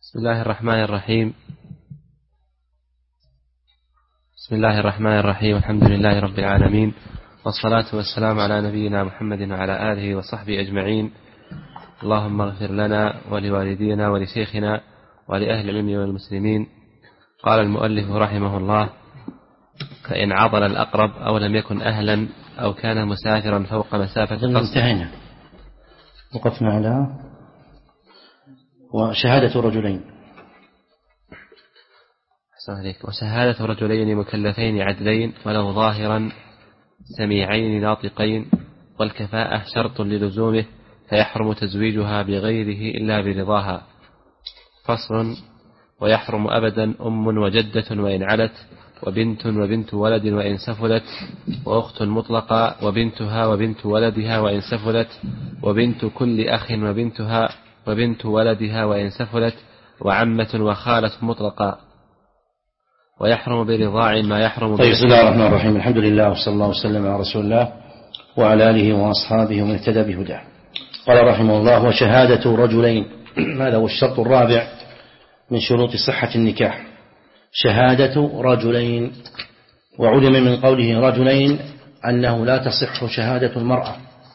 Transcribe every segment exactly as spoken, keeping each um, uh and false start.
بسم الله الرحمن الرحيم بسم الله الرحمن الرحيم الحمد لله رب العالمين، والصلاة والسلام على نبينا محمد وعلى آله وصحبه أجمعين. اللهم اغفر لنا ولوالدينا ولشيخنا ولأهل العلم والمسلمين. قال المؤلف رحمه الله: فإن عضل الأقرب أو لم يكن أهلا أو كان مسافرا فوق مسافة قصد. انتهينا، وقفنا على وشهادة رجلين. وشهادة رجلين مكلفين عدلين ولو ظاهرا سميعين ناطقين، والكفاءة شرط للزومه، فيحرم تزويجها بغيره إلا برضاها. فصل: ويحرم أبدا أم وجدة وإن علت، وبنت وبنت ولد وإن سفلت، وأخت مطلقة وبنتها وبنت ولدها وإن سفلت، وبنت كل أخ وبنتها وبنت ولدها وإن سفلت، وعمة وخالة مطلقة. ويحرم برضاع ما يحرم. طيب، بسم الله الرحمن الرحيم. الحمد لله وصلى الله وسلم على رسول الله وعلى آله وأصحابه ومن اهتدى بهداه. قال رحمه الله: وشهادة رجلين. هذا هو الشرط الرابع من شروط صحة النكاح، شهادة رجلين. وعلم من قوله رجلين أنه لا تصح شهادة المرأة،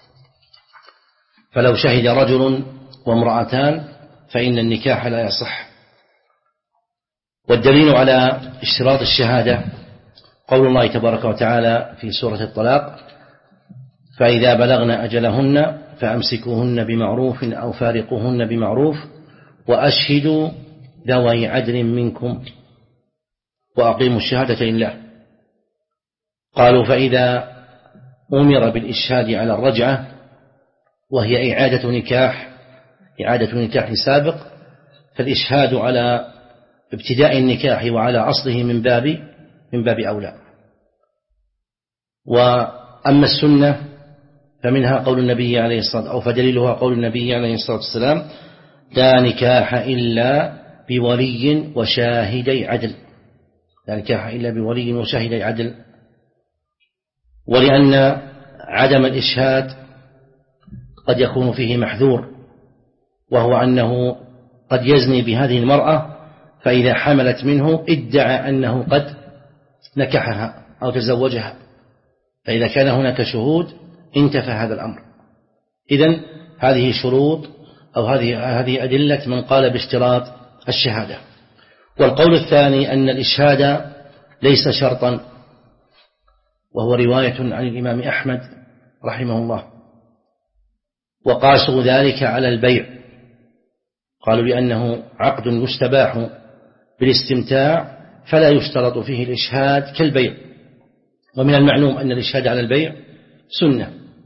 فلو شهد رجل وامرأتان فإن النكاح لا يصح. والدليل على اشتراط الشهادة قول الله تبارك وتعالى في سورة الطلاق: فإذا بلغن أجلهن فأمسكوهن بمعروف أو فارقوهن بمعروف وأشهدوا ذوي عدل منكم وأقيموا الشهادة لله. قالوا: فإذا أمر بالإشهاد على الرجعة وهي إعادة نكاح إعادة نكاح سابق، فالإشهاد على ابتداء النكاح وعلى أصله من باب من باب أولى. وأما السنة فمنها قول النبي عليه الصلاة أو فدليلها قول النبي عليه الصلاة والسلام: لا نكاح إلا بولي وشاهدي عدل. لا نكاح إلا بولي وشاهدي عدل. ولأن عدم الإشهاد قد يكون فيه محذور، وهو أنه قد يزني بهذه المرأة، فإذا حملت منه ادعى أنه قد نكحها أو تزوجها، فإذا كان هناك شهود انتفى هذا الأمر. إذن هذه شروط أو هذه هذه أدلة من قال باشتراط الشهادة. والقول الثاني أن الإشهاد ليس شرطا، وهو رواية عن الإمام أحمد رحمه الله، وقاسوا ذلك على البيع. قالوا لأنه عقد يستباح بالاستمتاع فلا يشترط فيه الإشهاد كالبيع، ومن المعلوم أن الإشهاد على البيع سنة.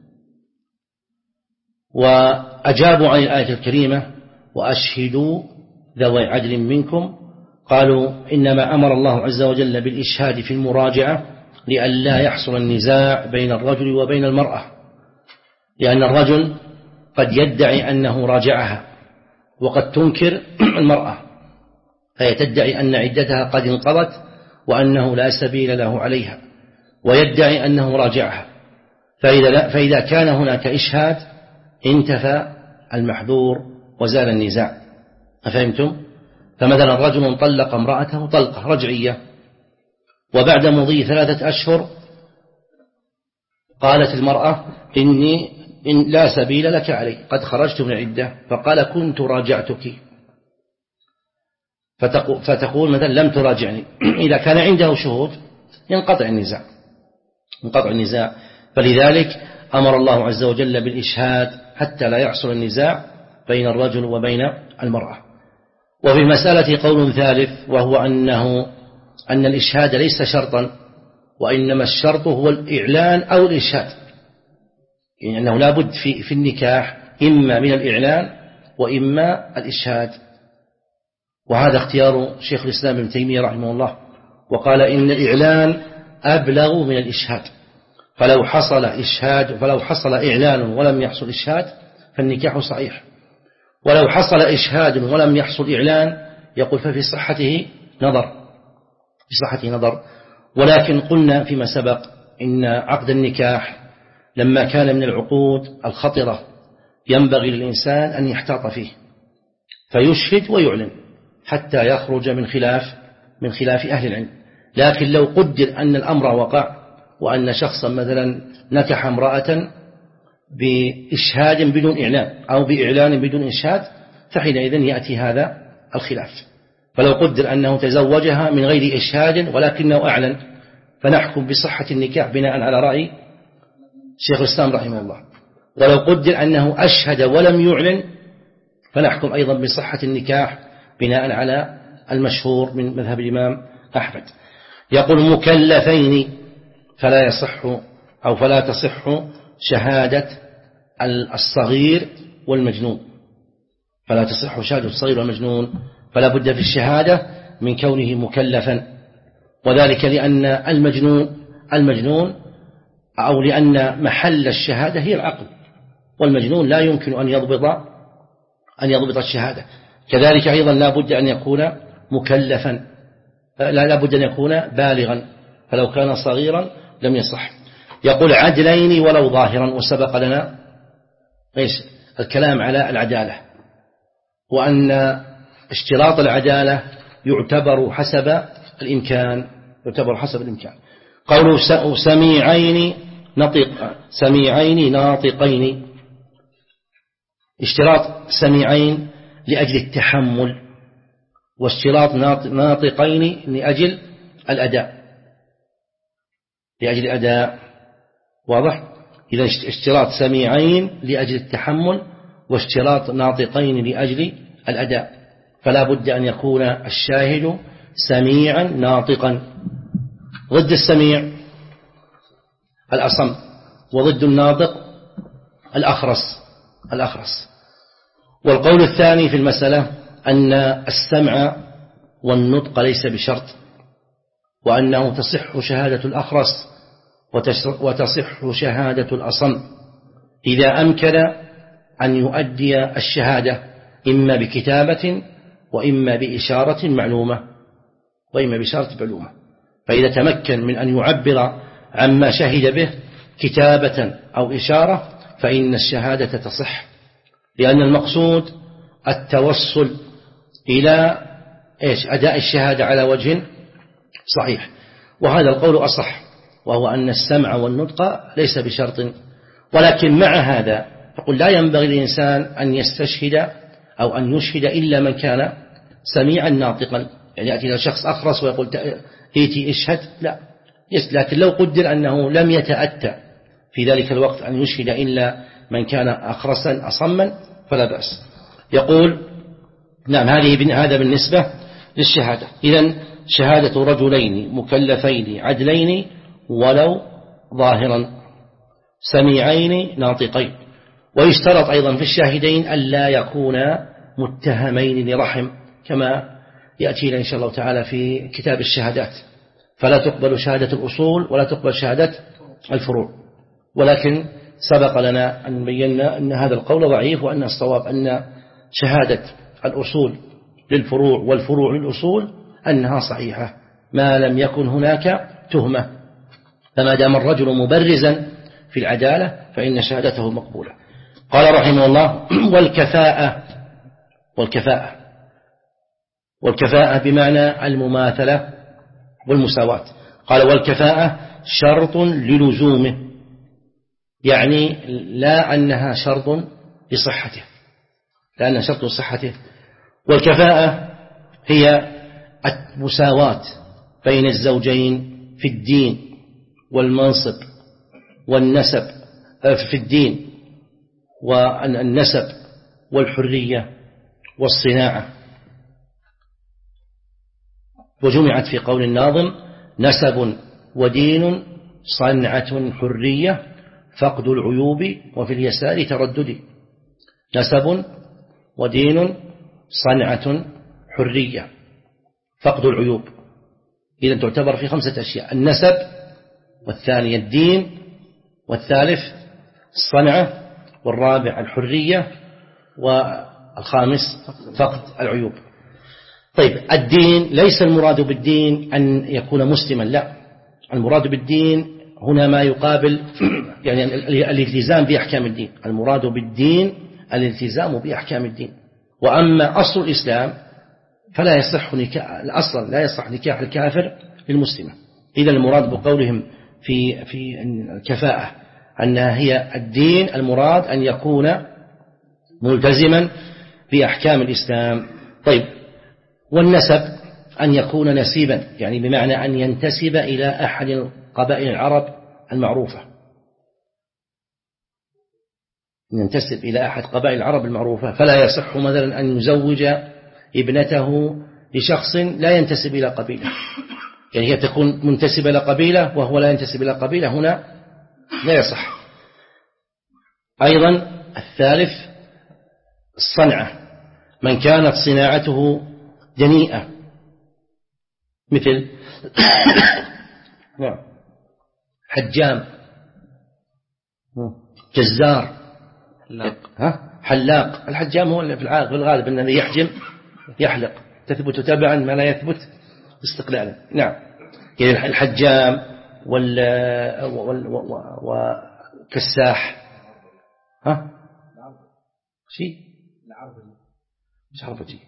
وأجابوا عن الآية الكريمة: وأشهدوا ذوي عدل منكم. قالوا: إنما أمر الله عز وجل بالإشهاد في المراجعة لئلا يحصل النزاع بين الرجل وبين المرأة، لأن الرجل قد يدعي أنه راجعها وقد تنكر المرأة، فهي تدعي أن عدتها قد انقضت وأنه لا سبيل له عليها، ويدعي أنه راجعها. فإذا, فإذا كان هناك إشهاد انتفى المحذور وزال النزاع. أفهمتم؟ فمثلا رجل طلق امرأته طلقة رجعية، وبعد مضي ثلاثة أشهر قالت المرأة: إني إن لا سبيل لك علي، قد خرجت من العدة. فقال: كنت راجعتك. فتقول مثلا: لم تراجعني. إذا كان عنده شهود ينقطع النزاع ينقطع النزاع فلذلك أمر الله عز وجل بالإشهاد حتى لا يحصل النزاع بين الرجل وبين المرأة. وفي المسألة قول ثالث، وهو أنه أن الإشهاد ليس شرطا، وإنما الشرط هو الإعلان أو الإشهاد، يعني أنه لا بد في, في النكاح إما من الإعلان وإما الإشهاد. وهذا اختيار شيخ الإسلام ابن تيمية رحمه الله، وقال: إن الإعلان أبلغ من الإشهاد. فلو حصل إشهاد فلو حصل إعلان ولم يحصل إشهاد فالنكاح صحيح، ولو حصل إشهاد ولم يحصل إعلان يقول ففي صحته نظر في صحته نظر. ولكن قلنا فيما سبق إن عقد النكاح لما كان من العقود الخطرة ينبغي للإنسان أن يحتاط فيه، فيشهد ويعلن. حتى يخرج من خلاف من خلاف أهل العلم. لكن لو قدر أن الأمر وقع وأن شخصا مثلا نكح امرأة بإشهاد بدون إعلان أو بإعلان بدون إشهاد، فحينئذ يأتي هذا الخلاف. فلو قدر أنه تزوجها من غير إشهاد ولكنه أعلن، فنحكم بصحة النكاح بناء على رأي شيخ الإسلام رحمه الله. ولو قدر أنه أشهد ولم يعلن، فنحكم أيضا بصحة النكاح بناء على المشهور من مذهب الإمام أحمد. يقول مكلفين فلا يصح أو فلا تصح شهادة الصغير والمجنون، فلا تصح شهادة الصغير والمجنون، فلا بد في الشهادة من كونه مكلفا، وذلك لأن المجنون المجنون أو لأن محل الشهادة هي العقل، والمجنون لا يمكن أن يضبط أن يضبط الشهادة. كذلك أيضا لا بد أن يكون مكلفا، لا لا بد أن يكون بالغا، فلو كان صغيرا لم يصح. يقول عدلين ولو ظاهرا، وسبق لنا إيش الكلام على العدالة، وأن اشتراط العدالة يعتبر حسب الإمكان يعتبر حسب الإمكان. قوله سميعين نطق سميعين ناطقين، اشتراط سميعين لأجل التحمل، واشتراط ناطقين لأجل الأداء لأجل الأداء واضح؟ إذا اشتراط سميعين لأجل التحمل، واشتراط ناطقين لأجل الأداء، فلا بد أن يكون الشاهد سميعا ناطقا. ضد السميع الأصم، وضد الناطق الأخرس الأخرس. والقول الثاني في المسألة أن السمع والنطق ليس بشرط، وأنه تصح شهادة الأخرس وتصح شهادة الأصم إذا أمكن أن يؤدي الشهادة إما بكتابة وإما بإشارة معلومة وإما بإشارة معلومة. فإذا تمكن من أن يعبر عما شهد به كتابة أو إشارة فإن الشهادة تصح، لأن المقصود التوصل إلى إيش أداء الشهادة على وجه صحيح. وهذا القول أصح، وهو أن السمع والنطق ليس بشرط. ولكن مع هذا فقل لا ينبغي للإنسان أن يستشهد أو أن يشهد إلا من كان سميعا ناطقا، يعني يأتي إلى شخص أخرس ويقول إيتي اشهد، لا. لكن لو قدر أنه لم يتأتى في ذلك الوقت أن يشهد إلا من كان أخرسا أصما فلا بأس. يقول نعم هذه هذا بالنسبة للشهادة. إذن شهادة رجلين مكلفين عدلين ولو ظاهرا سميعين ناطقين. ويشترط أيضا في الشاهدين ألا يكونا متهمين لرحم، كما يأتينا إن شاء الله تعالى في كتاب الشهادات، فلا تقبل شهادة الأصول ولا تقبل شهادة الفروع. ولكن سبق لنا أن بينا أن هذا القول ضعيف، وأن الصواب أن شهادة الأصول للفروع والفروع للأصول أنها صحيحة ما لم يكن هناك تهمة، فما دام الرجل مبرزا في العدالة فإن شهادته مقبولة. قال رحمه الله والكفاءة والكفاءة والكفاءة بمعنى المماثلة والمساواة. قال والكفاءة شرط للزومه، يعني لا أنها شرط لصحته، لأنها شرط لصحته. والكفاءة هي المساواة بين الزوجين في الدين والمنصب والنسب، في الدين والنسب والحرية والصناعة. وجمعت في قول الناظم نسب ودين صنعة حرية فقد العيوب وفي اليسار تردد. نسب ودين صنعة حرية فقد العيوب، إذا تعتبر في خمسة أشياء: النسب، والثاني الدين، والثالث الصنعة، والرابع الحرية، والخامس فقد العيوب. طيب الدين ليس المراد بالدين أن يكون مسلما، لا، المراد بالدين هنا ما يقابل يعني الالتزام بأحكام الدين. المراد بالدين الالتزام بأحكام الدين. وأما أصل الإسلام فلا يصح نكاح أصلا، لا يصح نكاح الكافر للمسلمة. إذا المراد بقولهم في في الكفاءة أنها هي الدين، المراد أن يكون ملتزما بأحكام الإسلام. طيب، والنسب أن يكون نسيبا، يعني بمعنى أن ينتسب إلى أحد قبائل العرب المعروفة، ينتسب إلى أحد قبائل العرب المعروفة. فلا يصح مثلا أن يزوج ابنته لشخص لا ينتسب إلى قبيلة، يعني هي تكون منتسبة إلى قبيلة وهو لا ينتسب إلى قبيلة، هنا لا يصح. أيضا الثالث الصنعة، من كانت صناعته دنيئة مثل حجام، جزار، حلاق. ها حلاق. الحجام هو اللي في الغالب أنه يحجم يحلق، تثبت تبعا ما لا يثبت استقلالا. نعم، يعني الحجام وال وكساح، ها شيء مش عربجي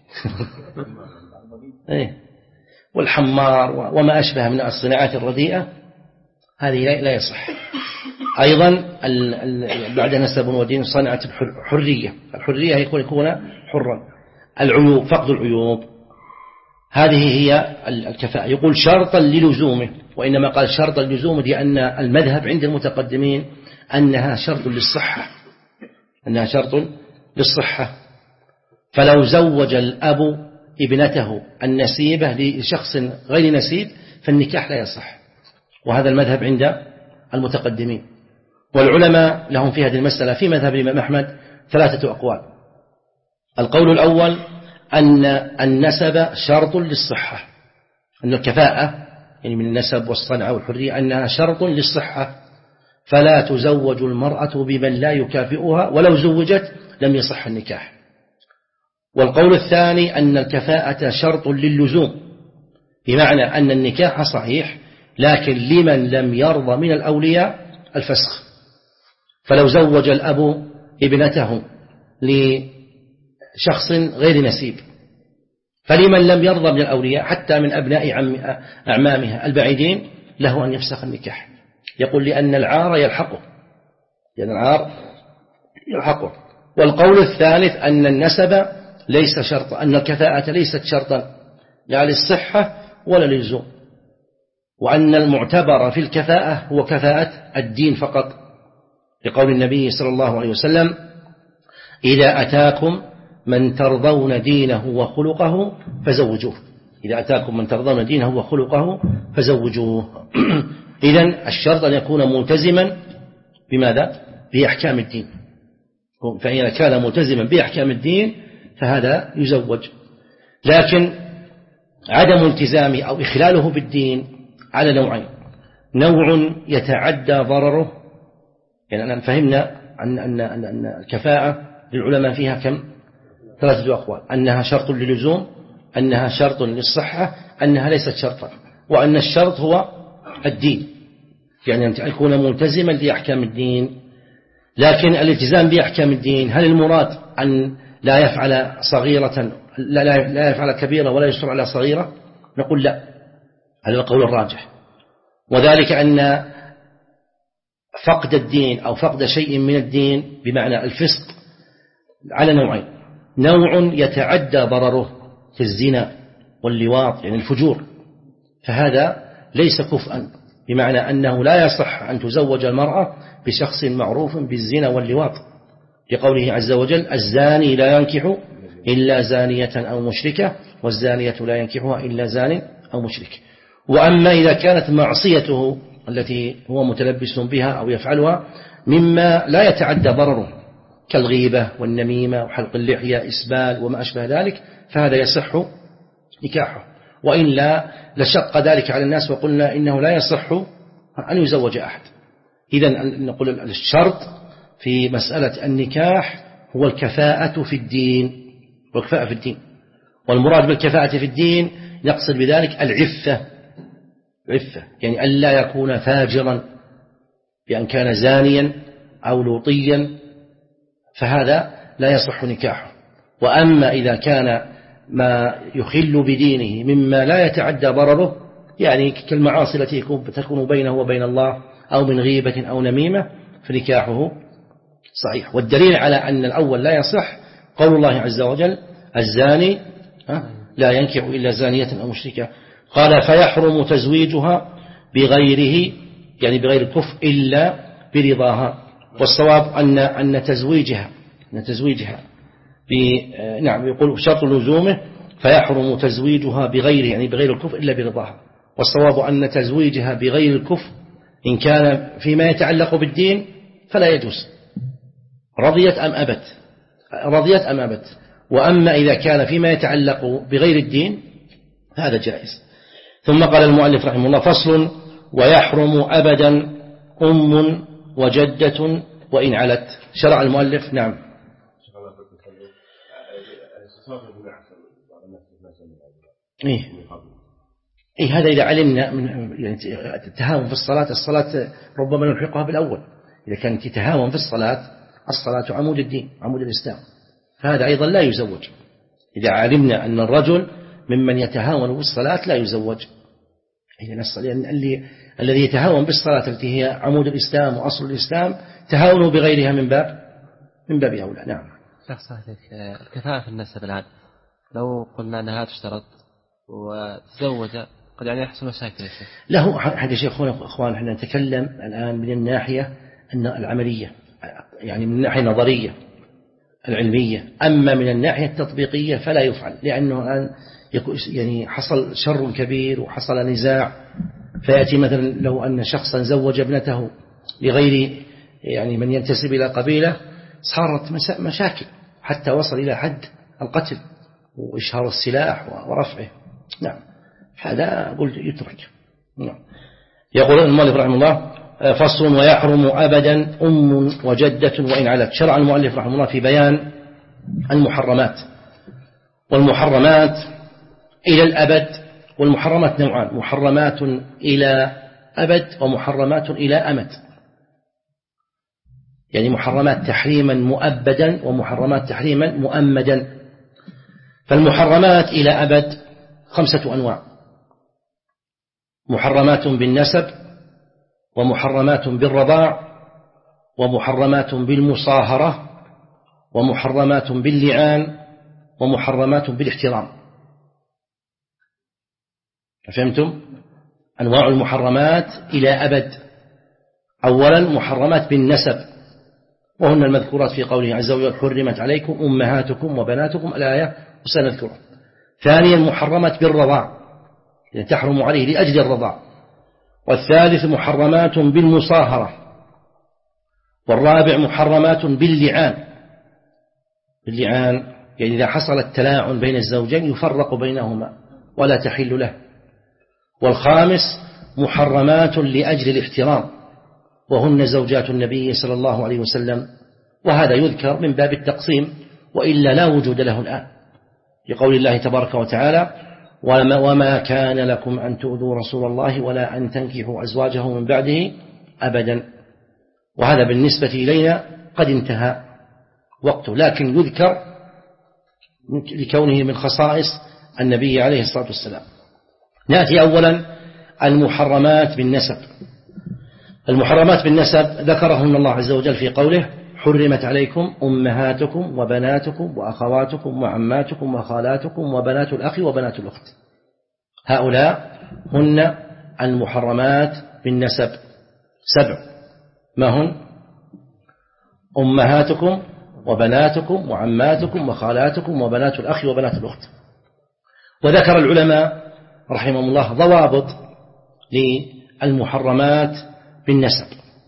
ايه، والحمار وما أشبه من الصناعات الرديئة، هذه لا يصح. أيضا بعد نسب ودين صنعة الحرية، الحرية يكون يكون حرا. العيوب، فقد العيوب، هذه هي الكفاءة. يقول شرطا للزومه، وإنما قال شرطا للزومه لأن المذهب عند المتقدمين أنها شرط للصحة، أنها شرط للصحة. فلو زوج الأب ابنته النسيبة لشخص غير نسيب فالنكاح لا يصح، وهذا المذهب عند المتقدمين. والعلماء لهم في هذه المسألة في مذهب الإمام أحمد ثلاثة أقوال. القول الأول أن النسب شرط للصحة، أن الكفاءة يعني من النسب والصنعة والحرية أنها شرط للصحة، فلا تزوج المرأة بمن لا يكافئها، ولو زوجت لم يصح النكاح. والقول الثاني أن الكفاءة شرط للزوم، بمعنى أن النكاح صحيح لكن لمن لم يرضى من الأولياء الفسخ. فلو زوج الأب ابنته لشخص غير نسيب، فلمن لم يرضى من الأولياء حتى من أبناء أعمامها البعيدين له أن يفسخ النكاح. يقول لأن العار يلحقه، لأن العار يلحقه. والقول الثالث أن النسب ليس شرطا، أن الكفاءة ليست شرطا لا للصحة ولا للزوم، وأن المعتبر في الكفاءة هو كفاءة الدين فقط، لقول النبي صلى الله عليه وسلم إذا أتاكم من ترضون دينه وخلقه فزوجوه، إذا أتاكم من ترضون دينه وخلقه فزوجوه. إذن الشرط أن يكون ملتزما بماذا؟ بأحكام الدين، فإذا كان ملتزما بأحكام الدين فهذا يزوج. لكن عدم التزامه أو إخلاله بالدين على نوعين: نوع يتعدى ضرره، يعني أنا فهمنا أن, أن, أن, أن الكفاءة للعلماء فيها كم؟ ثلاثة أقوال: أنها شرط للزوم، أنها شرط للصحة، أنها ليست شرطا، وأن الشرط هو الدين، يعني أن يكون ملتزما بأحكام الدين. لكن الالتزام بأحكام الدين هل المراد أن لا يفعل صغيرة لا, لا, لا يفعل كبيرة ولا يصر على صغيرة؟ نقول لا، هذا القول الراجح. وذلك أن فقد الدين أو فقد شيء من الدين بمعنى الفسق على نوعين: نوع يتعدى ضرره كالزنا واللواط يعني الفجور، فهذا ليس كفءا، بمعنى أنه لا يصح أن تزوج المرأة بشخص معروف بالزنا واللواط، لقوله عز وجل الزاني لا ينكح إلا زانية أو مشركة والزانية لا ينكحها إلا زان أو مشرك. وأما إذا كانت معصيته التي هو متلبس بها أو يفعلها مما لا يتعدى ضرره كالغيبة والنميمة وحلق اللحية إسبال وما أشبه ذلك، فهذا يصح نكاحه، وإلا لشق ذلك على الناس وقلنا إنه لا يصح أن يزوج أحد. إذن نقول الشرط في مسألة النكاح هو الكفاءة في الدين، والكفاءة في الدين، والمراد بالكفاءة في الدين يقصد بذلك العفة، عفة يعني ألا يكون فاجرا بأن كان زانيا أو لوطيا، فهذا لا يصح نكاحه. وأما إذا كان ما يخل بدينه مما لا يتعدى ضرره، يعني كالمعاصي التي تكون بينه وبين الله أو من غيبة أو نميمة، فنكاحه صحيح. والدليل على أن الأول لا يصح قول الله عز وجل الزاني لا ينكح إلا زانية أو مشركة، قال فيحرم تزويجها بغيره، يعني بغير الكفء إلا برضاها. والصواب أن أن تزويجها أن تزويجها نعم يقول شرط لزومه فيحرم تزويجها بغيره، يعني بغير الكفء إلا برضاها. والصواب أن تزويجها بغير الكفء إن كان فيما يتعلق بالدين فلا يجوز، رضيت أم أبت رضيت أم أبت. وأما إذا كان فيما يتعلق بغير الدين هذا جائز. ثم قال المؤلف رحمه الله فصل ويحرم أبدا أم وجدة وإن علت. شرع المؤلف نعم إيه إيه هذا إذا علمنا من يعني التهاون في الصلاة، الصلاة ربما نلحقها بالأول. إذا كانت تتهاون في الصلاة، الصلاة عمود الدين عمود الإسلام، فهذا أيضا لا يزوج. إذا علمنا أن الرجل ممن يتهاون بالصلاة لا يزوج، لأن اللي الذي يتهاون بالصلاة التي هي عمود الإسلام وأصل الإسلام تهاونه بغيرها من باب من باب أولى. نعم. الكفاءة في النسب الآن لو قلنا أنها تشترط وتزوج قد يعني يحصل مشاكل يا شيخ. له حاجة شيخ أخوان، احنا نتكلم الآن من الناحية أن العملية، يعني من الناحية النظرية العلمية. أما من الناحية التطبيقية فلا يفعل، لأنه الآن يعني حصل شر كبير وحصل نزاع، فيأتي مثلا لو أن شخصا زوج ابنته لغير يعني من ينتسب إلى قبيلة، صارت مشاكل حتى وصل إلى حد القتل وإشهار السلاح ورفعه. نعم هذا قلت يترك. نعم. يقول المؤلف رحمه الله فصل ويحرم أبدا أم وجدة وإن علت. شرع المؤلف رحمه الله في بيان المحرمات، والمحرمات إلى الأبد. والمحرمات نوعان، محرمات إلى أبد ومحرمات إلى أمد، يعني محرمات تحريما مؤبدا ومحرمات تحريما مؤمدا. فالمحرمات إلى أبد خمسة أنواع: محرمات بالنسب، ومحرمات بالرضاع، ومحرمات بالمصاهرة، ومحرمات باللعان، ومحرمات بالاحترام. فهمتم؟ أنواع المحرمات إلى أبد. أولا محرمات بالنسب، وهن المذكورات في قوله عز وجل حرمت عليكم أمهاتكم وبناتكم الآية وسنذكرها. ثانيا محرمات بالرضاع، يعني تحرم عليه لأجل الرضاع. والثالث محرمات بالمصاهرة. والرابع محرمات باللعان، باللعان يعني إذا حصل التلاعن بين الزوجين يفرق بينهما ولا تحل له. والخامس محرمات لأجل الاحترام، وهن زوجات النبي صلى الله عليه وسلم، وهذا يذكر من باب التقسيم وإلا لا وجود له الآن، لقول الله تبارك وتعالى وما, وما كان لكم أن تؤذوا رسول الله ولا أن تنكحوا أزواجه من بعده أبدا. وهذا بالنسبة إلينا قد انتهى وقته، لكن يذكر لكونه من خصائص النبي عليه الصلاة والسلام. نأتي أولا المحرمات بالنسب. المحرمات بالنسب ذكرهن الله عز وجل في قوله حرمت عليكم أمهاتكم وبناتكم وأخواتكم وعماتكم وخالاتكم وبنات الأخ وبنات الأخت. هؤلاء هن المحرمات بالنسب سبع. ما هن؟ أمهاتكم وبناتكم وعماتكم وخالاتكم وبنات الأخ وبنات الأخت. وذكر العلماء رحمهم الله ضوابط للمحرمات بالنسب.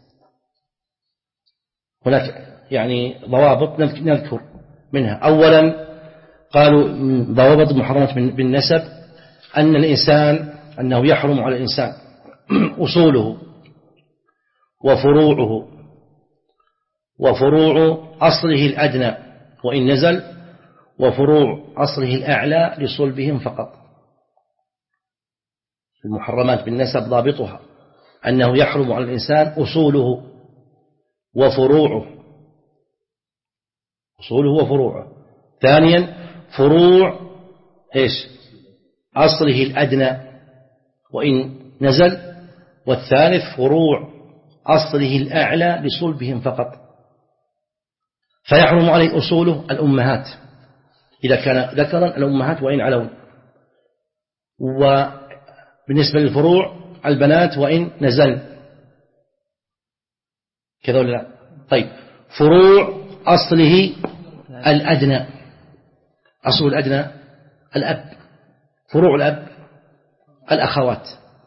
هناك يعني ضوابط نذكر منها. أولا قالوا ضوابط المحرمات بالنسب أن الإنسان أنه يحرم على الإنسان أصوله وفروعه وفروع أصله الأدنى وإن نزل، وفروع أصله الأعلى لصلبهم فقط. المحرمات بالنسب ضابطها أنه يحرم على الإنسان أصوله وفروعه، أصوله وفروعه. ثانيا فروع إيش أصله الأدنى وإن نزل، والثالث فروع أصله الأعلى لصلبهم فقط، فيحرم عليه أصوله الأمهات إذا كان ذكرا الأمهات وإن علوا، وبالنسبة للفروع البنات وإن نزل كذا ولا لا؟ طيب فروع أصله الأدنى، أصل الأدنى الأب، فروع الأب الأخوات،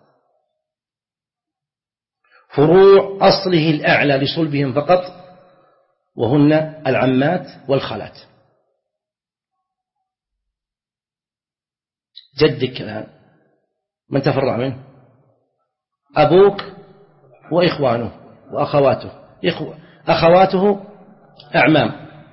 فروع أصله الأعلى لصلبهم فقط وهن العمات والخالات. جدك الآن من تفرع منه؟ أبوك وإخوانه وأخواته، أخواته أعمام،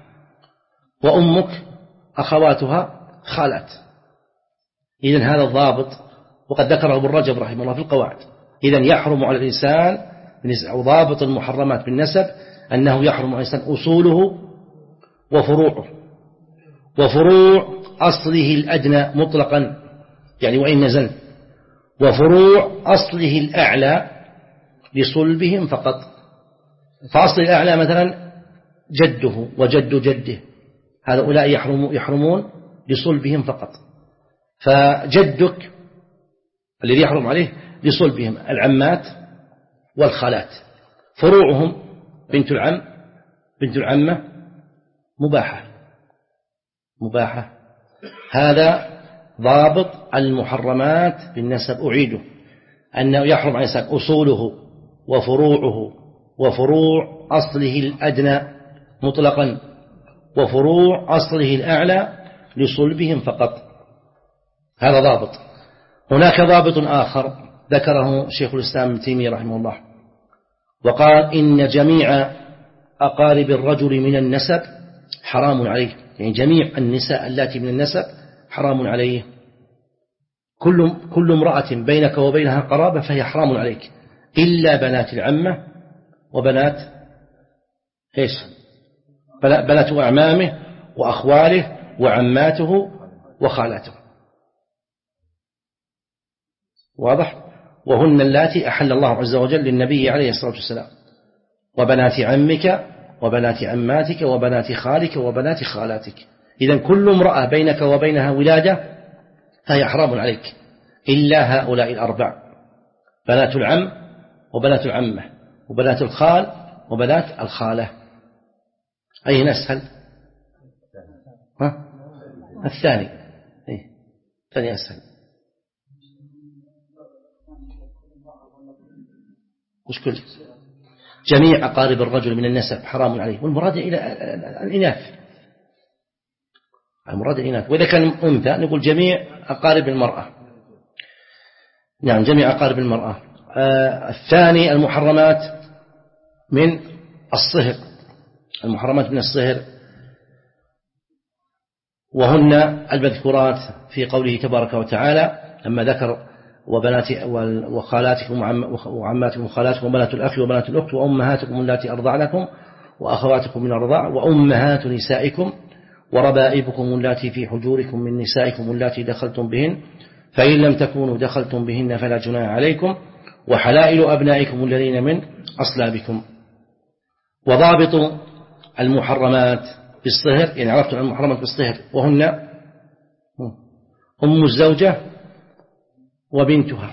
وأمك أخواتها خالات. إذن هذا الضابط وقد ذكره ابن رجب رحمه الله في القواعد. إذن يحرم على الإنسان أو ضابط المحرمات بالنسب أنه يحرم على الإنسان أصوله وفروعه، وفروع أصله الأدنى مطلقا يعني وإن نزل، وفروع أصله الأعلى لصلبهم فقط. فأصل الأعلى مثلا جده وجد جده، هؤلاء يحرم يحرمون لصلبهم فقط. فجدك الذي يحرم عليه لصلبهم العمات والخالات، فروعهم بنت العم بنت العمة مباحة مباحة. هذا ضابط المحرمات بالنسب. أعيده أنه يحرم على الإنسان أصوله وفروعه، وفروع أصله الأدنى مطلقا، وفروع أصله الأعلى لصلبهم فقط. هذا ضابط. هناك ضابط آخر ذكره شيخ الإسلام ابن تيمية رحمه الله وقال إن جميع أقارب الرجل من النسب حرام عليه، يعني جميع النساء اللاتي من النسب حرام عليه. كل كل امرأة بينك وبينها قرابة فهي حرام عليك إلا بنات العمة وبنات إيش بنات أعمامه وأخواله وعماته وخالاته. واضح؟ وهن اللاتي أحل الله عز وجل للنبي عليه الصلاة والسلام، وبنات عمك وبنات عماتك وبنات خالك وبنات خالاتك. إذن كل امرأة بينك وبينها ولادة فهي حرام عليك إلا هؤلاء الأربع: بنات العم وبنات العمة وبنات الخال وبنات الخالة. أي نسهل؟ ها؟ الثاني إيه؟ الثاني أسهل. وش كل جميع أقارب الرجل من النسب حرام عليه، والمراد إلى الإناث، المراد الإناث. وإذا كان أنثى نقول جميع أقارب المرأة. نعم جميع أقارب المرأة. آه الثاني المحرمات من الصهر، المحرمات من الصهر وهن المذكورات في قوله تبارك وتعالى لما ذكر وبنات وخالاتكم وعماتكم وخالاتكم وبنات الأخ وبنات الأخت وأمهاتكم اللاتي أرضعنكم وأخواتكم من الرضاع وأمهات نسائكم وربائبكم اللاتي في حجوركم من نسائكم اللاتي دخلتم بهن فإن لم تكونوا دخلتم بهن فلا جناح عليكم وحلائل أبنائكم الذين من أصلابكم. وضابط المحرمات بالصهر، يعني عرفتم المحرمات بالصهر وهن أم الزوجة وبنتها،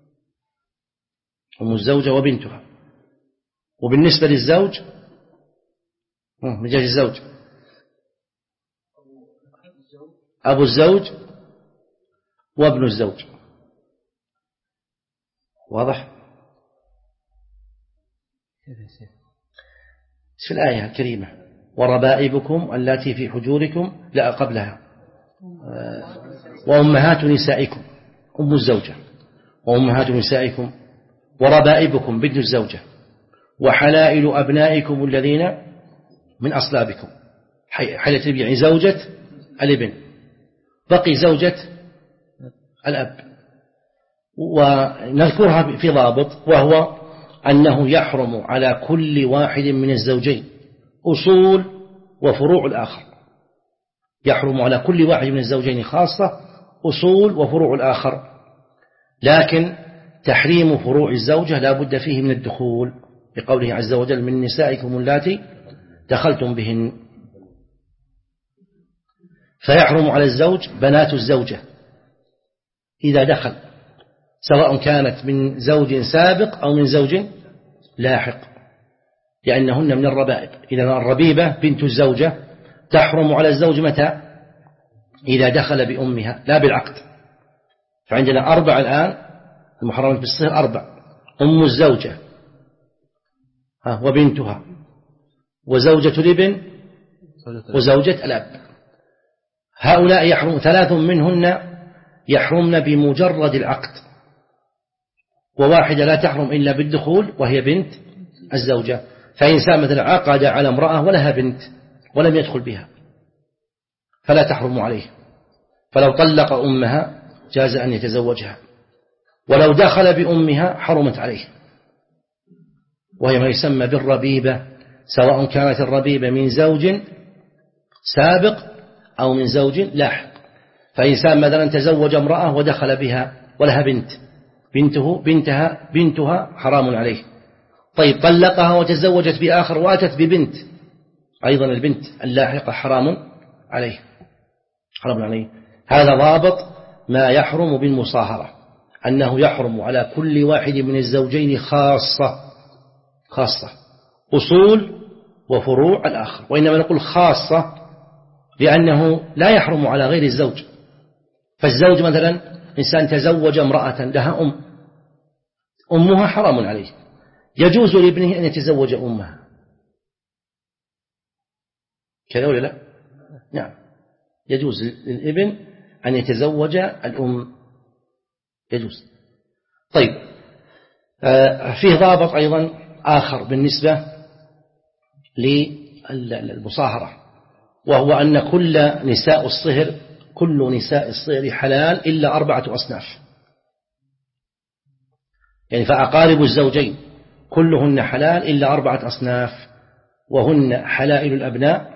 أم الزوجة وبنتها. وبالنسبة للزوج مجاز الزوج أبو الزوج وابن الزوج. واضح؟ في الآية الكريمة وربائبكم اللاتي في حجوركم لا قبلها وأمهات نسائكم، أم الزوجة وأمهات نسائكم وربائبكم بنت الزوجة وحلائل أبنائكم الذين من أصلابكم، حلت يعني زوجة الابن، بقي زوجة الأب. ونذكرها في ضابط وهو أنه يحرم على كل واحد من الزوجين أصول وفروع الآخر، يحرم على كل واحد من الزوجين خاصة أصول وفروع الآخر، لكن تحريم فروع الزوجة لا بد فيه من الدخول، لقوله عز وجل من نسائكم اللاتي دخلتم بهن. فيحرم على الزوج بنات الزوجة إذا دخل، سواء كانت من زوج سابق أو من زوج لاحق، لأنهن من الربائب. إذا الربيبة بنت الزوجة تحرم على الزوج متى؟ إذا دخل بأمها لا بالعقد. فعندنا أربع الآن المحرمات بالصهر، أربع: أم الزوجة وبنتها وزوجة الابن وزوجة الأب. هؤلاء يحرم، ثلاث منهن يحرمن بمجرد العقد، وواحدة لا تحرم إلا بالدخول وهي بنت الزوجة. فإنسان مثلا عقد على امرأة ولها بنت ولم يدخل بها فلا تحرم عليه، فلو طلق أمها جاز أن يتزوجها، ولو دخل بأمها حرمت عليه، وهي ما يسمى بالربيبة، سواء كانت الربيبة من زوج سابق أو من زوج لاحق. فإنسان مثلا تزوج امرأة ودخل بها ولها بنت، بنته بنتها بنتها حرام عليه. طيب طلقها وتزوجت بآخر وأتت ببنت، أيضا البنت اللاحقة حرام عليه، حرام عليه. هذا ضابط ما يحرم بالمصاهرة، أنه يحرم على كل واحد من الزوجين خاصة خاصة أصول وفروع الآخر. وإنما نقول خاصة لأنه لا يحرم على غير الزوج. فالزوج مثلا إنسان تزوج امرأة لها أم، أمها حرام عليه، يجوز لابنه أن يتزوج أمها، كذا ولا لا؟ نعم، يجوز للابن أن يتزوج الأم، يجوز. طيب فيه ضابط أيضا آخر بالنسبة للمصاهرة، وهو أن كل نساء الصهر كل نساء الصهر حلال إلا أربعة أصناف، يعني فأقارب الزوجين كلهن حلال إلا أربعة أصناف، وهن حلائل الأبناء،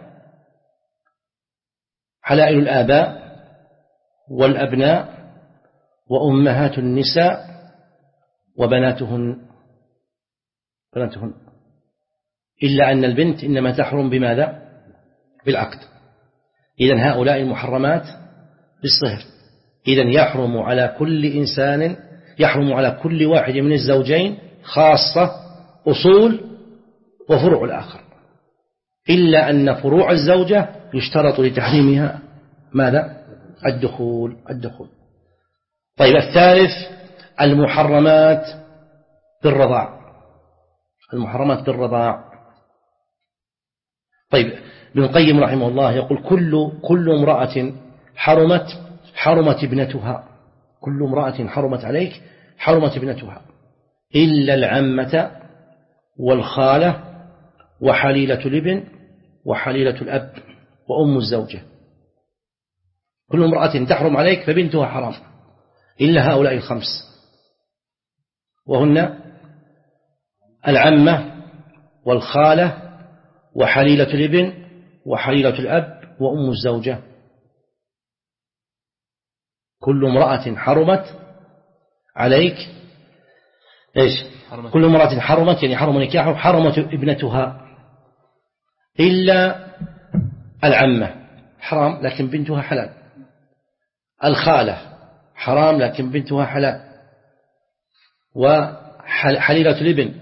حلائل الآباء والأبناء وأمهات النساء وبناتهن بناتهن إلا أن البنت إنما تحرم بماذا؟ بالعقد. إذن هؤلاء المحرمات بالصهر. إذن يحرم على كل إنسان، يحرم على كل واحد من الزوجين خاصة أصول وفروع الآخر، إلا أن فروع الزوجة يشترط لتحريمها ماذا؟ الدخول الدخول. طيب الثالث المحرمات بالرضاع، المحرمات بالرضاع. طيب ابن القيم رحمه الله يقول كل كل امرأة حرمت حرمت ابنتها، كل امرأة حرمت عليك حرمت ابنتها إلا العمة والخالة وحليلة الابن وحليلة الأب وأم الزوجة. كل امرأة تحرم عليك فبنتها حرام إلا هؤلاء الخمس، وهن العمة والخالة وحليلة الابن وحليلة الأب وأم الزوجة. كل امرأة حرمت عليك إيش؟ حرمت. كل امرأة حرمت يعني حرم نكاحه حرمت ابنتها إلا العمة حرام لكن بنتها حلال، الخالة حرام لكن بنتها حلال، وحليلة الابن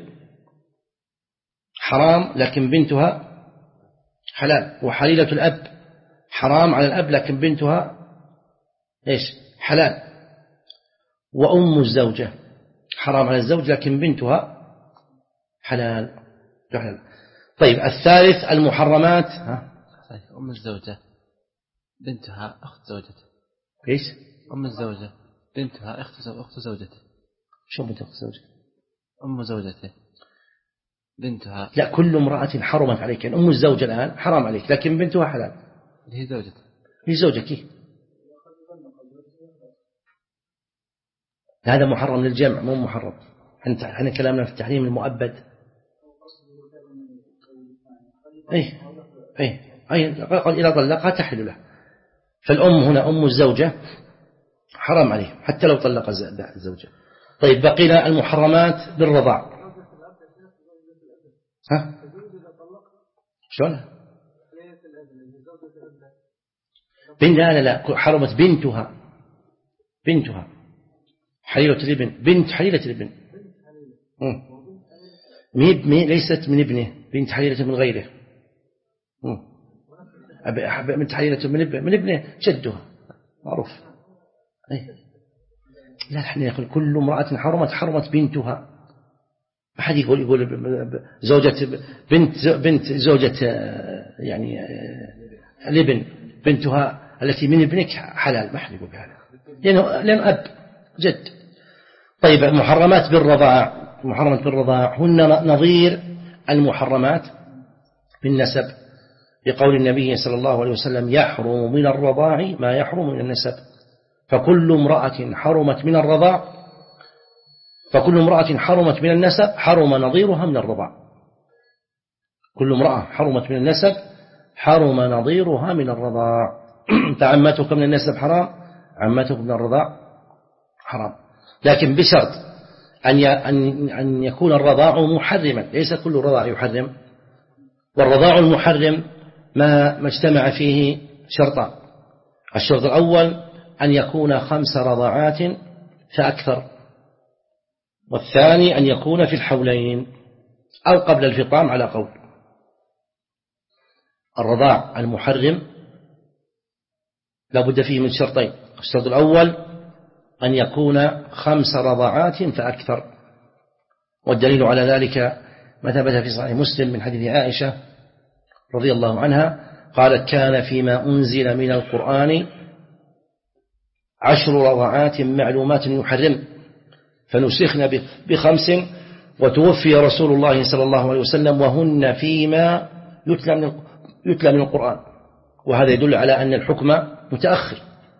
حرام لكن بنتها حلال، وحليلة الأب حرام على الأب لكن بنتها إيش؟ حلال، وأم الزوجة حرام على الزوج لكن بنتها حلال. طيب الثالث المحرمات ها؟ أم الزوجة بنتها أخت زوجته. إيش؟ أم الزوجة بنتها أخت أخت زوجته. شو بنت أخت زوجته؟ أم زوجته بنتها. لا كل امرأة حرمت عليك، يعني أم الزوجة الآن حرام عليك لكن بنتها حلال. هي زوجته. هي زوجك. هذا محرم للجمع مو محرم. احنا كلامنا في التحريم المؤبد. اي اي اي قال إذا طلقها تحل له. فالأم هنا أم الزوجة حرام عليه حتى لو طلق الزوجة. طيب بقينا المحرمات بالرضاع. ها شلون؟ بنت لا لا لا حرمت بنتها بنتها حليلة الابن بنت حليلة الابن مي ليست من ابنه بنت حليلة من غيره بنت حليلة من ابنه من ابنه جدها معروف. لا احنا نقول كل امرأة حرمت حرمت بنتها. أحد يقول يقول زوجة بنت بنت زوجة يعني الابن بنتها التي من ابنك حلال، ما أحد يقول بهذا لأنه لأن أب جد. طيب محرمات بالرضاع محرمات بالرضاع هن نظير المحرمات بالنسب بقول النبي صلى الله عليه وسلم يحرم من الرضاع ما يحرم من النسب. فكل امرأة حرمت من الرضاع فكل امرأة حرمت من النسب حرم نظيرها من الرضاع. كل امرأة حرمت من النسب حرم نظيرها من الرضاع. فعمتك من النسب حرام، عمتك من الرضاع حرام، لكن بشرط أن أن يكون الرضاع محرما. ليس كل رضاع يحرم، والرضاع المحرم ما ما اجتمع فيه شرطان. الشرط الأول أن يكون خمس رضاعات فأكثر، والثاني أن يكون في الحولين أو قبل الفطام على قول. الرضاع المحرم لا بد فيه من شرطين. الشرط الأول أن يكون خمس رضاعات فأكثر، والدليل على ذلك ما ثبت في صحيح مسلم من حديث عائشة رضي الله عنها قالت كان فيما أنزل من القرآن عشر رضاعات معلومات يحرم فنسخن بخمس وتوفي رسول الله صلى الله عليه وسلم وهن فيما يتلى من يتلى من القرآن. وهذا يدل على أن الحكم متأخر،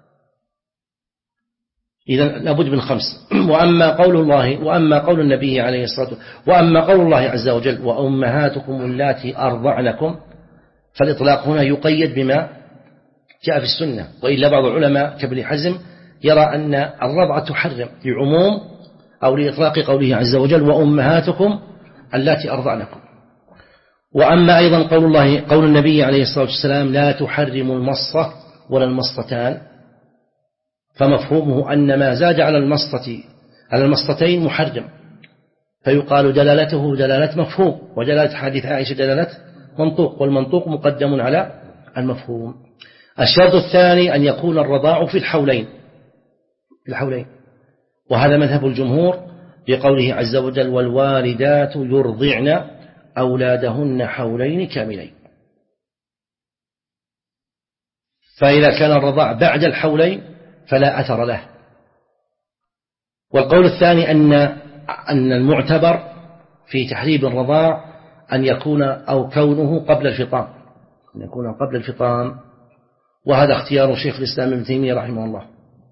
إذن لابد من خمس. وأما قول الله وأما قول النبي عليه الصلاة والسلام وأما قول الله عز وجل وأمهاتكم اللاتي أرضعنكم، فالإطلاق هنا يقيد بما جاء في السنة. وإلا بعض العلماء كابن حزم يرى أن الرضعة تحرم لعموم أو لإطلاق قوله عز وجل وأمهاتكم اللاتي أرضعنكم. وأما أيضا قول الله قول النبي عليه الصلاة والسلام لا تحرم المصة ولا المصتان، فمفهومه أن ما زاد على المصة على المصتين محرم، فيقال دلالته دلالة مفهوم، ودلالة حديث عائشة دلالة منطوق، والمنطوق مقدم على المفهوم. الشرط الثاني أن يكون الرضاع في الحولين في الحولين وهذا مذهب الجمهور بقوله عز وجل والوالدات يرضعن أولادهن حولين كاملين. فإذا كان الرضاع بعد الحولين فلا أثر له. والقول الثاني أن أن المعتبر في تحريم الرضاع أن يكون أو كونه قبل الفطام، أن يكون قبل الفطام، وهذا اختيار شيخ الإسلام ابن تيمية رحمه الله،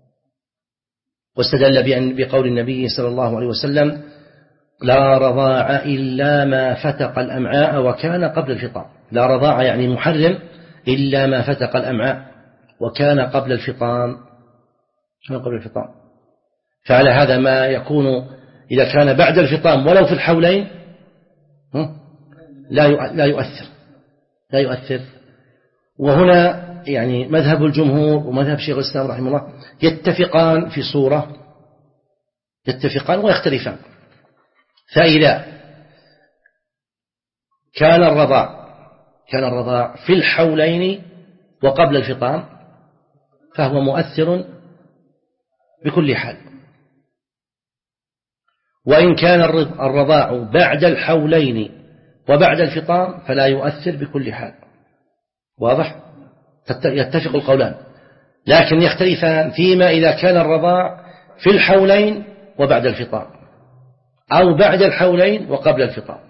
واستدل بأن بقول النبي صلى الله عليه وسلم لا رضاع إلا ما فتق الأمعاء وكان قبل الفطام. لا رضاع يعني محرم إلا ما فتق الأمعاء وكان قبل الفطام قبل الفطام. فعلى هذا ما يكون إذا كان بعد الفطام ولو في الحولين لا لا يؤثر لا يؤثر. وهنا يعني مذهب الجمهور ومذهب شيخ الإسلام رحمه الله يتفقان في صورة يتفقان ويختلفان. فإذا كان الرضاع كان الرضاع في الحولين وقبل الفطام فهو مؤثر بكل حال، وإن كان الرضاع بعد الحولين وبعد الفطام فلا يؤثر بكل حال. واضح؟ يتفق القولان، لكن يختلفان فيما إذا كان الرضاع في الحولين وبعد الفطام أو بعد الحولين وقبل الفطام.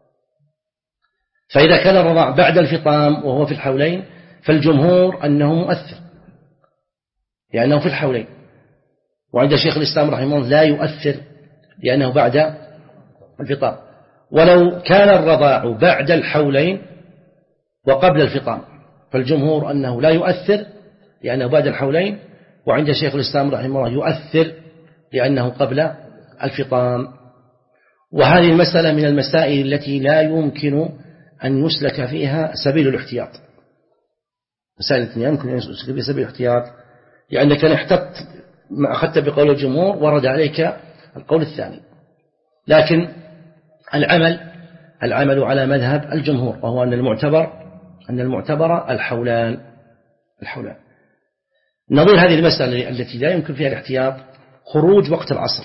فإذا كان الرضاع بعد الفطام وهو في الحولين فالجمهور أنه مؤثر لأنه في الحولين، وعند شيخ الإسلام رحمه الله لا يؤثر لأنه بعد الفطام. ولو كان الرضاع بعد الحولين وقبل الفطام فالجمهور أنه لا يؤثر لأنه بعد الحولين، وعند شيخ الإسلام رحمه الله يؤثر لأنه قبل الفطام. وهذه المسألة من المسائل التي لا يمكن أن يسلك فيها سبيل الاحتياط، مسائل التي يمكن أن يسلك فيها سبيل الاحتياط، لأنك إن احتطت ما أخذت بقول الجمهور ورد عليك القول الثاني. لكن العمل العمل على مذهب الجمهور، وهو أن المعتبر أن المعتبر الحولان الحولان نظير هذه المسألة التي لا يمكن فيها الاحتياط خروج وقت العصر،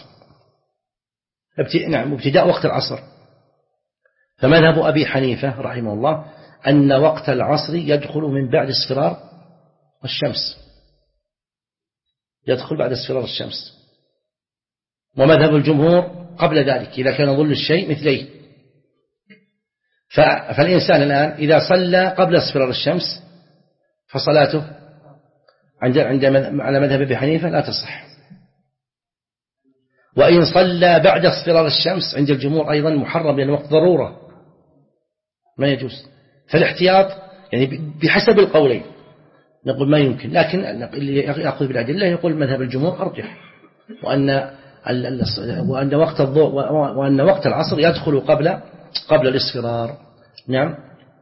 نعم ابتداء وقت العصر. فمذهب أبي حنيفة رحمه الله أن وقت العصر يدخل من بعد اصفرار الشمس، يدخل بعد اصفرار الشمس. ومذهب الجمهور قبل ذلك إذا كان ظل الشيء مثليه. فالإنسان الآن إذا صلى قبل اصفرار الشمس فصلاته عند عند على مذهب أبي حنيفة لا تصح، وإن صلى بعد اصفرار الشمس عند الجمهور أيضا محرم لأن وقت ضرورة ما يجوز. فالاحتياط يعني بحسب القولين نقول ما يمكن، لكن اللي يأخذ بالأدلة يقول مذهب الجمهور أرجح، وأن وأن وقت الضوء وأن وقت العصر يدخل قبل قبل الاصفرار. نعم.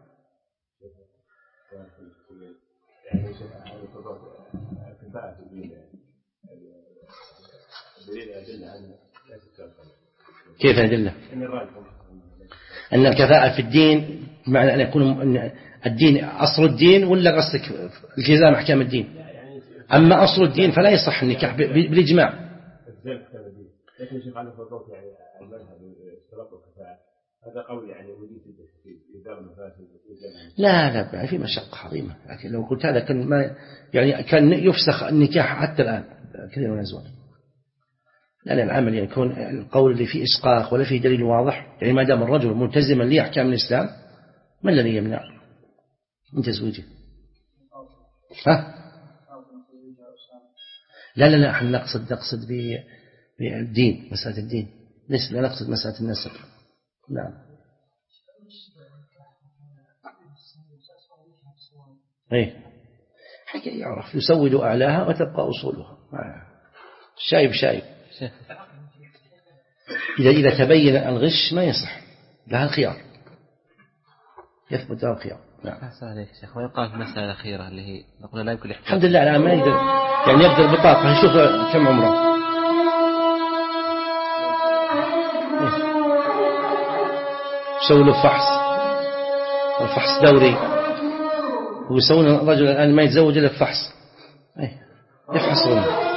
كيف الأدلة؟ أن الكفاءة في الدين معنى أن يكون الدين أصل الدين، ولا قصدك التزام أحكام الدين؟ أما أصل الدين فلا يصح النكاح بالإجماع. لكن شيخ على فضوك يعني المذهب اشتراط الكفاءة هذا قول يعني ودي في إدارة المفاسد. لا لا في مشقة عظيمة، لكن لو قلت هذا كان ما يعني كان يفسخ النكاح حتى الآن كثير من الأزواج. لأن العمل يعني يكون القول اللي فيه إسقاط ولا فيه دليل واضح، يعني ما دام الرجل ملتزما لأحكام الإسلام ما الذي يمنع من تزويجه؟ ها؟ لا لا لا احنا نقصد نقصد بالدين، مسألة الدين، ليس لا نقصد مسألة النسب. نعم. ايه حاجة يعرف يسود أعلاها وتبقى أصولها، شايب شايب. إذا إذا تبين الغش ما يصح لها الخيار، يثبت لها الخيار. نعم. أحسن عليك شيخ. ويقال في المسألة الأخيرة اللي هي نقول لا يمكن الحمد لله الآن ما يقدر يعني يقدر بطاقة يشوف كم عمره. يسوي له فحص، الفحص دوري، ويسوون الرجل الآن ما يتزوج إلا بفحص، يفحصونه.